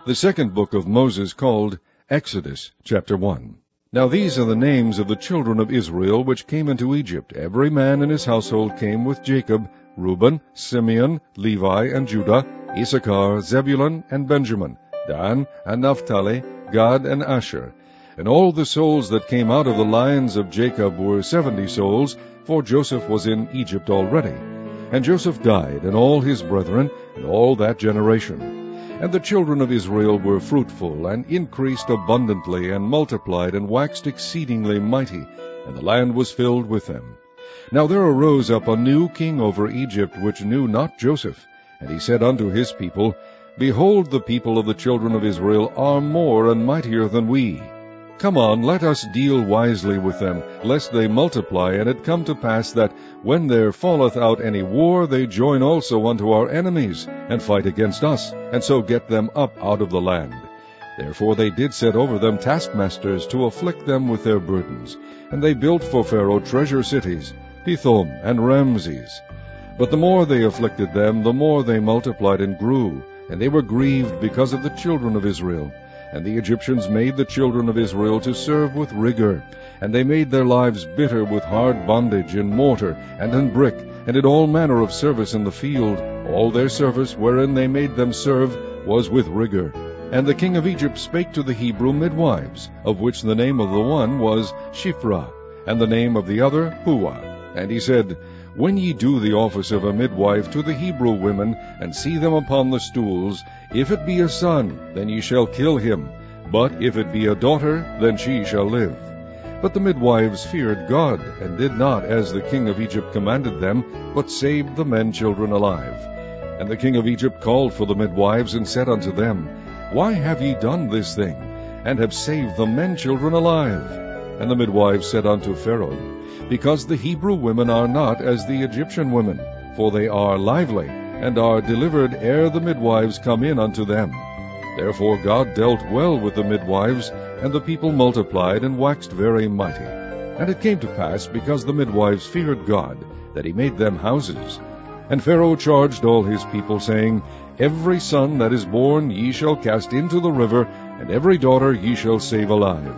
The second book of Moses, called Exodus, chapter 1. Now these are the names of the children of Israel which came into Egypt. Every man in his household came with Jacob: Reuben, Simeon, Levi, and Judah, Issachar, Zebulun, and Benjamin, Dan, and Naphtali, Gad, and Asher. And all the souls that came out of the lions of Jacob were 70 souls, for Joseph was in Egypt already. And Joseph died, and all his brethren, and all that generation. And the children of Israel were fruitful, and increased abundantly, and multiplied, and waxed exceedingly mighty, and the land was filled with them. Now there arose up a new king over Egypt, which knew not Joseph. And he said unto his people, Behold, the people of the children of Israel are more and mightier than we. Come on, let us deal wisely with them, lest they multiply. And it come to pass that, when there falleth out any war, they join also unto our enemies, and fight against us, and so get them up out of the land. Therefore they did set over them taskmasters, to afflict them with their burdens. And they built for Pharaoh treasure cities, Pithom and Ramses. But the more they afflicted them, the more they multiplied and grew, and they were grieved because of the children of Israel. And the Egyptians made the children of Israel to serve with rigor, and they made their lives bitter with hard bondage in mortar and in brick, and in all manner of service in the field. All their service wherein they made them serve was with rigor. And the king of Egypt spake to the Hebrew midwives, of which the name of the one was Shiphrah, and the name of the other Puah. And he said, When ye do the office of a midwife to the Hebrew women, and see them upon the stools, if it be a son, then ye shall kill him, but if it be a daughter, then she shall live. But the midwives feared God, and did not as the king of Egypt commanded them, but saved the men children alive. And the king of Egypt called for the midwives, and said unto them, Why have ye done this thing, and have saved the men children alive? And the midwives said unto Pharaoh, Because the Hebrew women are not as the Egyptian women, for they are lively, and are delivered ere the midwives come in unto them. Therefore God dealt well with the midwives, and the people multiplied, and waxed very mighty. And it came to pass, because the midwives feared God, that he made them houses. And Pharaoh charged all his people, saying, Every son that is born ye shall cast into the river, and every daughter ye shall save alive.